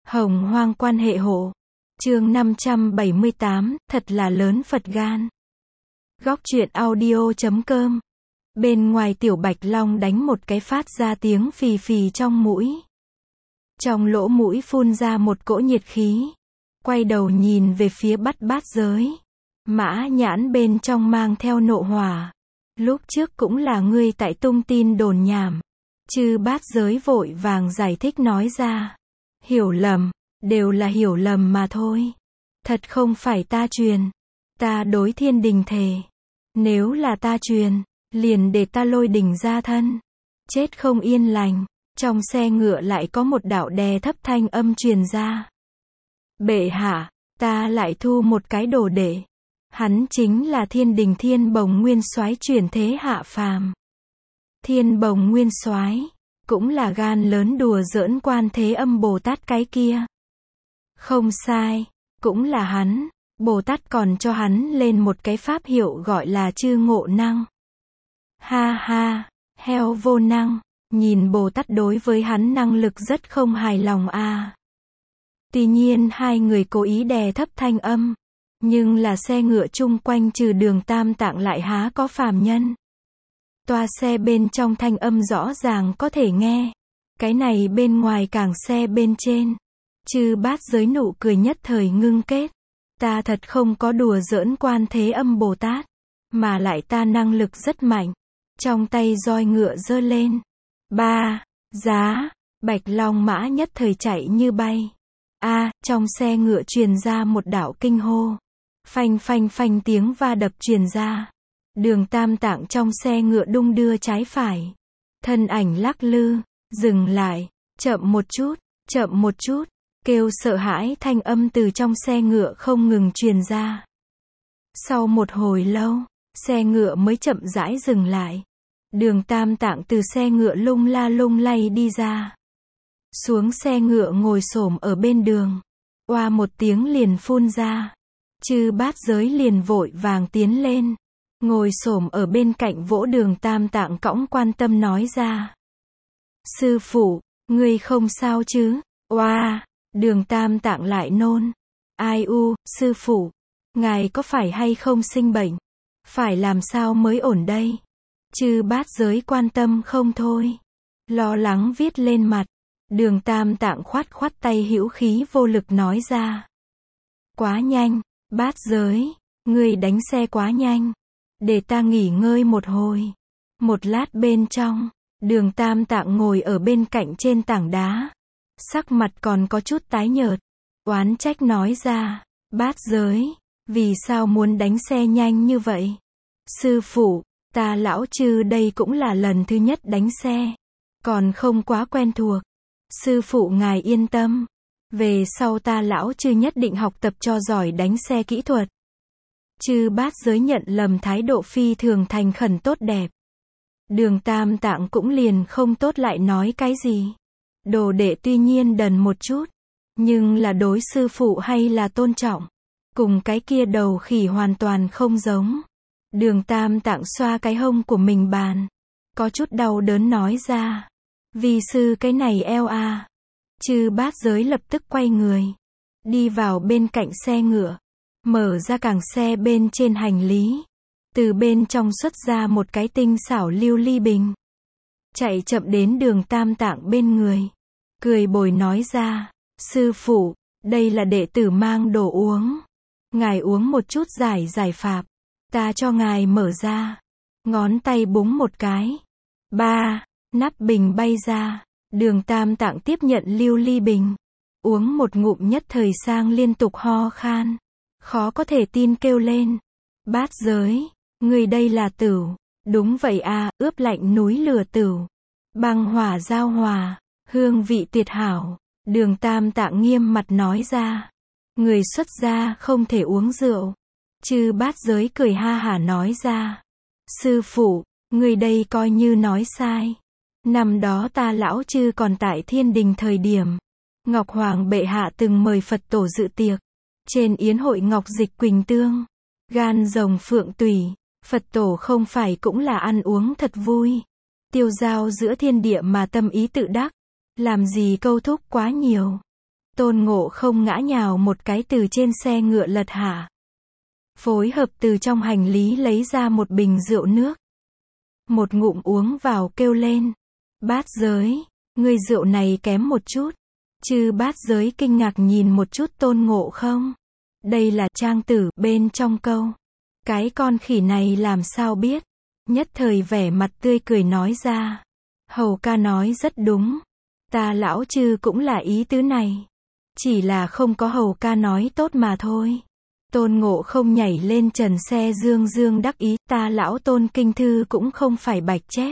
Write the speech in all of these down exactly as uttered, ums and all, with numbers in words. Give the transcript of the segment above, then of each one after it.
Hồng hoang quan hệ hộ. Chương năm trăm bảy mươi tám, thật là lớn Phật gan. Góc truyện audio.com. Bên ngoài Tiểu Bạch Long đánh một cái phát ra tiếng phì phì trong mũi. Trong lỗ mũi phun ra một cỗ nhiệt khí. Quay đầu nhìn về phía Bắt Bát Giới. Mã Nhãn bên trong mang theo nộ hỏa. Lúc trước cũng là ngươi tại tung tin đồn nhảm. Chư Bát Giới vội vàng giải thích nói ra. Hiểu lầm, đều là hiểu lầm mà thôi. Thật không phải ta truyền. Ta đối thiên đình thề. Nếu là ta truyền, liền để ta lôi đình ra thân. Chết không yên lành. Trong xe ngựa lại có một đạo đè thấp thanh âm truyền ra. Bệ hạ, ta lại thu một cái đồ đệ. Hắn chính là thiên đình Thiên Bồng Nguyên Soái chuyển thế hạ phàm. Thiên Bồng Nguyên Soái cũng là gan lớn đùa giỡn Quan Thế Âm Bồ Tát cái kia. Không sai, cũng là hắn. Bồ Tát còn cho hắn lên một cái pháp hiệu gọi là Chư Ngộ Năng. Ha ha, heo vô năng. Nhìn Bồ Tát đối với hắn năng lực rất không hài lòng a. À. Tuy nhiên hai người cố ý đè thấp thanh âm. Nhưng là xe ngựa chung quanh trừ Đường Tam Tạng lại há có phàm nhân. Toa xe bên trong thanh âm rõ ràng có thể nghe. Cái này bên ngoài càng xe bên trên. Chư Bát Giới nụ cười nhất thời ngưng kết. Ta thật không có đùa giỡn Quan Thế Âm Bồ Tát. Mà lại ta năng lực rất mạnh. Trong tay roi ngựa giơ lên. Ba, giá, Bạch Long mã nhất thời chạy như bay. A, à, trong xe ngựa truyền ra một đạo kinh hô. Phanh phanh phanh tiếng va đập truyền ra. Đường Tam Tạng trong xe ngựa đung đưa trái phải. Thân ảnh lắc lư, dừng lại, chậm một chút, chậm một chút, kêu sợ hãi thanh âm từ trong xe ngựa không ngừng truyền ra. Sau một hồi lâu, xe ngựa mới chậm rãi dừng lại. Đường Tam Tạng từ xe ngựa lung la lung lay đi ra. Xuống xe ngựa ngồi xổm ở bên đường. Oa một tiếng liền phun ra. Chư Bát Giới liền vội vàng tiến lên. Ngồi xổm ở bên cạnh vỗ Đường Tam Tạng cõng quan tâm nói ra. Sư phụ, ngươi không sao chứ? Oa, Đường Tam Tạng lại nôn. Ai u, sư phụ, ngài có phải hay không sinh bệnh? Phải làm sao mới ổn đây? Chư Bát Giới quan tâm không thôi. Lo lắng viết lên mặt. Đường Tam Tạng khoát khoát tay hữu khí vô lực nói ra. Quá nhanh, Bát Giới, ngươi đánh xe quá nhanh. Để ta nghỉ ngơi một hồi. Một lát bên trong, Đường Tam Tạng ngồi ở bên cạnh trên tảng đá. Sắc mặt còn có chút tái nhợt. Oán trách nói ra. Bát Giới, vì sao muốn đánh xe nhanh như vậy? Sư phụ, ta lão chư đây cũng là lần thứ nhất đánh xe. Còn không quá quen thuộc. Sư phụ ngài yên tâm. Về sau ta lão chư nhất định học tập cho giỏi đánh xe kỹ thuật. Chư Bát Giới nhận lầm thái độ phi thường thành khẩn tốt đẹp. Đường Tam Tạng cũng liền không tốt lại nói cái gì. Đồ đệ tuy nhiên đần một chút. Nhưng là đối sư phụ hay là tôn trọng. Cùng cái kia đầu khỉ hoàn toàn không giống. Đường Tam Tạng xoa cái hông của mình bàn. Có chút đau đớn nói ra. Vì sư cái này eo à. Chư Bát Giới lập tức quay người. Đi vào bên cạnh xe ngựa. Mở ra càng xe bên trên hành lý. Từ bên trong xuất ra một cái tinh xảo lưu ly bình. Chạy chậm đến Đường Tam Tạng bên người. Cười bồi nói ra. Sư phụ, đây là đệ tử mang đồ uống. Ngài uống một chút giải giải phạp. Ta cho ngài mở ra. Ngón tay búng một cái. Ba, nắp bình bay ra. Đường Tam Tạng tiếp nhận lưu ly bình. Uống một ngụm nhất thời sang liên tục ho khan. Khó có thể tin kêu lên. Bát Giới, người đây là tửu. Đúng vậy à, ướp lạnh núi lửa tửu. Băng hỏa giao hòa, hương vị tuyệt hảo. Đường Tam Tạng nghiêm mặt nói ra. Người xuất gia không thể uống rượu. Chư Bát Giới cười ha hả nói ra. Sư phụ, người đây coi như nói sai. Năm đó ta lão chư còn tại thiên đình thời điểm. Ngọc Hoàng bệ hạ từng mời Phật tổ dự tiệc. Trên yến hội ngọc dịch quỳnh tương. Gan rồng phượng tùy. Phật tổ không phải cũng là ăn uống thật vui. Tiêu giao giữa thiên địa mà tâm ý tự đắc. Làm gì câu thúc quá nhiều. Tôn Ngộ Không ngã nhào một cái từ trên xe ngựa lật hạ. Phối hợp từ trong hành lý lấy ra một bình rượu nước. Một ngụm uống vào kêu lên. Bát Giới, ngươi rượu này kém một chút. Chư Bát Giới kinh ngạc nhìn một chút Tôn Ngộ Không. Đây là trang tử bên trong câu. Cái con khỉ này làm sao biết. Nhất thời vẻ mặt tươi cười nói ra. Hầu ca nói rất đúng. Ta lão chư cũng là ý tứ này. Chỉ là không có hầu ca nói tốt mà thôi. Tôn Ngộ Không nhảy lên trần xe dương dương đắc ý. Ta lão Tôn kinh thư cũng không phải bạch chép.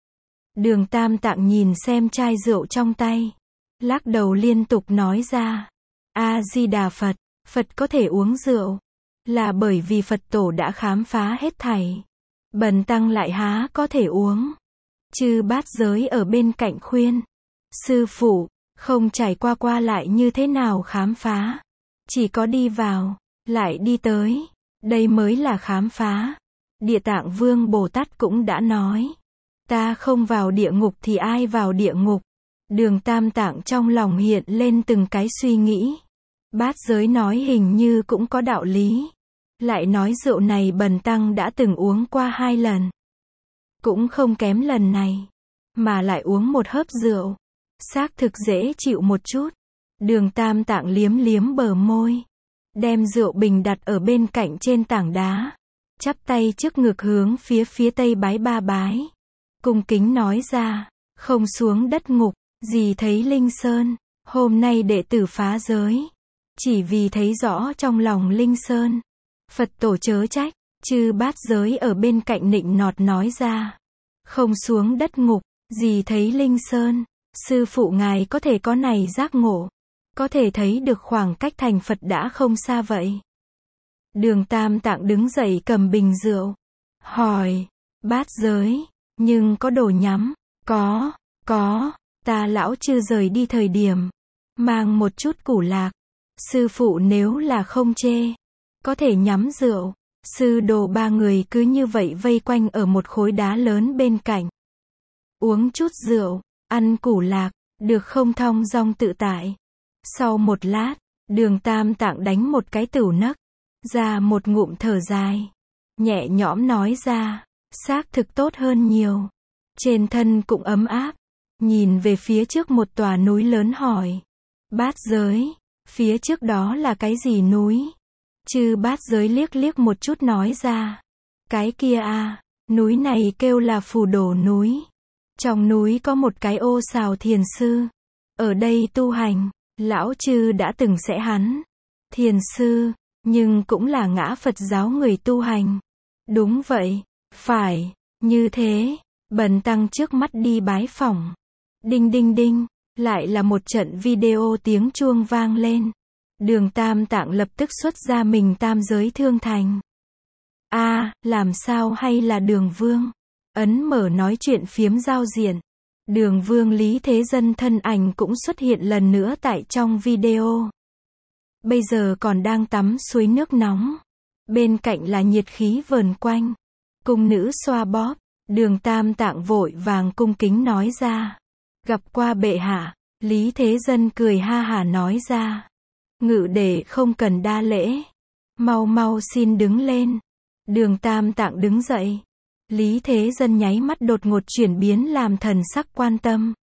Đường Tam Tạng nhìn xem chai rượu trong tay. Lắc đầu liên tục nói ra. A-di-đà Phật. Phật có thể uống rượu. Là bởi vì Phật tổ đã khám phá hết thảy. Bần tăng lại há có thể uống. Chư Bát Giới ở bên cạnh khuyên. Sư phụ, không trải qua qua lại như thế nào khám phá. Chỉ có đi vào, lại đi tới. Đây mới là khám phá. Địa Tạng Vương Bồ Tát cũng đã nói. Ta không vào địa ngục thì ai vào địa ngục. Đường Tam Tạng trong lòng hiện lên từng cái suy nghĩ. Bát Giới nói hình như cũng có đạo lý. Lại nói rượu này bần tăng đã từng uống qua hai lần. Cũng không kém lần này. Mà lại uống một hớp rượu. Xác thực dễ chịu một chút. Đường Tam Tạng liếm liếm bờ môi. Đem rượu bình đặt ở bên cạnh trên tảng đá. Chắp tay trước ngực hướng phía phía tây bái ba bái. Cung kính nói ra. Không xuống đất ngục. Gì thấy Linh Sơn. Hôm nay đệ tử phá giới. Chỉ vì thấy rõ trong lòng Linh Sơn. Phật tổ chớ trách. Chư Bát Giới ở bên cạnh nịnh nọt nói ra. Không xuống đất ngục. Gì thấy Linh Sơn. Sư phụ ngài có thể có này giác ngộ. Có thể thấy được khoảng cách thành Phật đã không xa vậy. Đường Tam Tạng đứng dậy cầm bình rượu. Hỏi. Bát Giới. Nhưng có đồ nhắm. Có. Có. Ta lão chư rời đi thời điểm. Mang một chút củ lạc. Sư phụ nếu là không chê. Có thể nhắm rượu. Sư đồ ba người cứ như vậy vây quanh ở một khối đá lớn bên cạnh. Uống chút rượu. Ăn củ lạc. Được không thong dong tự tại. Sau một lát. Đường Tam Tạng đánh một cái tửu nấc. Ra một ngụm thở dài. Nhẹ nhõm nói ra. Xác thực tốt hơn nhiều. Trên thân cũng ấm áp. Nhìn về phía trước một tòa núi lớn hỏi. Bát Giới. Phía trước đó là cái gì núi? Chư Bát Giới liếc liếc một chút nói ra. Cái kia à. Núi này kêu là Phù Đồ núi. Trong núi có một cái ô xào thiền sư. Ở đây tu hành. Lão chư đã từng sẽ hắn. Thiền sư. Nhưng cũng là ngã Phật giáo người tu hành. Đúng vậy. Phải. Như thế. Bần tăng trước mắt đi bái phỏng. Đinh đinh đinh. Lại là một trận video tiếng chuông vang lên. Đường Tam Tạng lập tức xuất ra mình tam giới thương thành. A, à, làm sao hay là Đường Vương? Ấn mở nói chuyện phiếm giao diện. Đường Vương Lý Thế Dân thân ảnh cũng xuất hiện lần nữa tại trong video. Bây giờ còn đang tắm suối nước nóng. Bên cạnh là nhiệt khí vờn quanh. Cung nữ xoa bóp. Đường Tam Tạng vội vàng cung kính nói ra. Gặp qua bệ hạ. Lý Thế Dân cười ha hả nói ra. Ngự đệ không cần đa lễ. Mau mau xin đứng lên. Đường Tam Tạng đứng dậy. Lý Thế Dân nháy mắt đột ngột chuyển biến làm thần sắc quan tâm.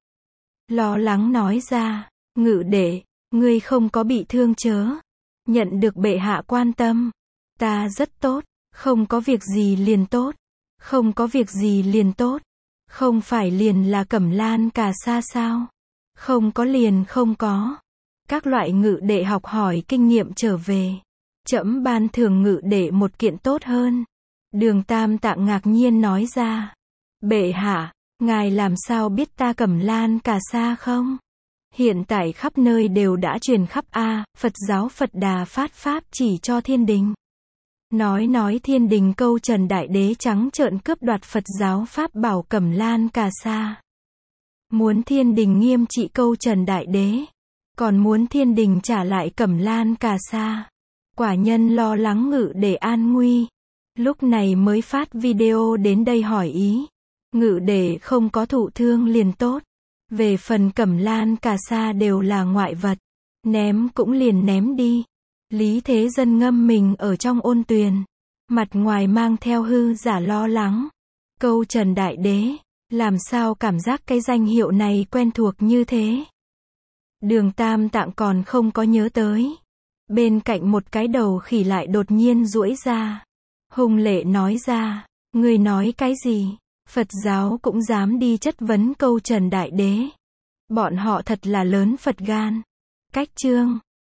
Lo lắng nói ra. Ngự đệ, ngươi không có bị thương chớ. Nhận được bệ hạ quan tâm. Ta rất tốt. Không có việc gì liền tốt. Không có việc gì liền tốt. Không phải liền là Cẩm Lan Cà Sa sao? Không có liền không có. Các loại ngự đệ học hỏi kinh nghiệm trở về. Trẫm ban thưởng ngự đệ một kiện tốt hơn. Đường Tam Tạng ngạc nhiên nói ra. Bệ hạ, ngài làm sao biết ta Cẩm Lan Cà Sa không? Hiện tại khắp nơi đều đã truyền khắp A, Phật giáo Phật Đà phát pháp chỉ cho thiên đình. Nói nói thiên đình câu Trần Đại Đế trắng trợn cướp đoạt Phật giáo pháp bảo Cẩm Lan Cà Sa. Muốn thiên đình nghiêm trị câu Trần Đại Đế. Còn muốn thiên đình trả lại Cẩm Lan Cà Sa. Quả nhân lo lắng ngự để an nguy. Lúc này mới phát video đến đây hỏi ý. Ngự để không có thụ thương liền tốt. Về phần Cẩm Lan Cà Sa đều là ngoại vật. Ném cũng liền ném đi. Lý Thế Dân ngâm mình ở trong ôn tuyền. Mặt ngoài mang theo hư giả lo lắng. Câu Trần Đại Đế. Làm sao cảm giác cái danh hiệu này quen thuộc như thế? Đường Tam Tạng còn không có nhớ tới. Bên cạnh một cái đầu khỉ lại đột nhiên duỗi ra. Hùng lệ nói ra. Người nói cái gì? Phật giáo cũng dám đi chất vấn câu Trần Đại Đế. Bọn họ thật là lớn Phật gan. Cách chương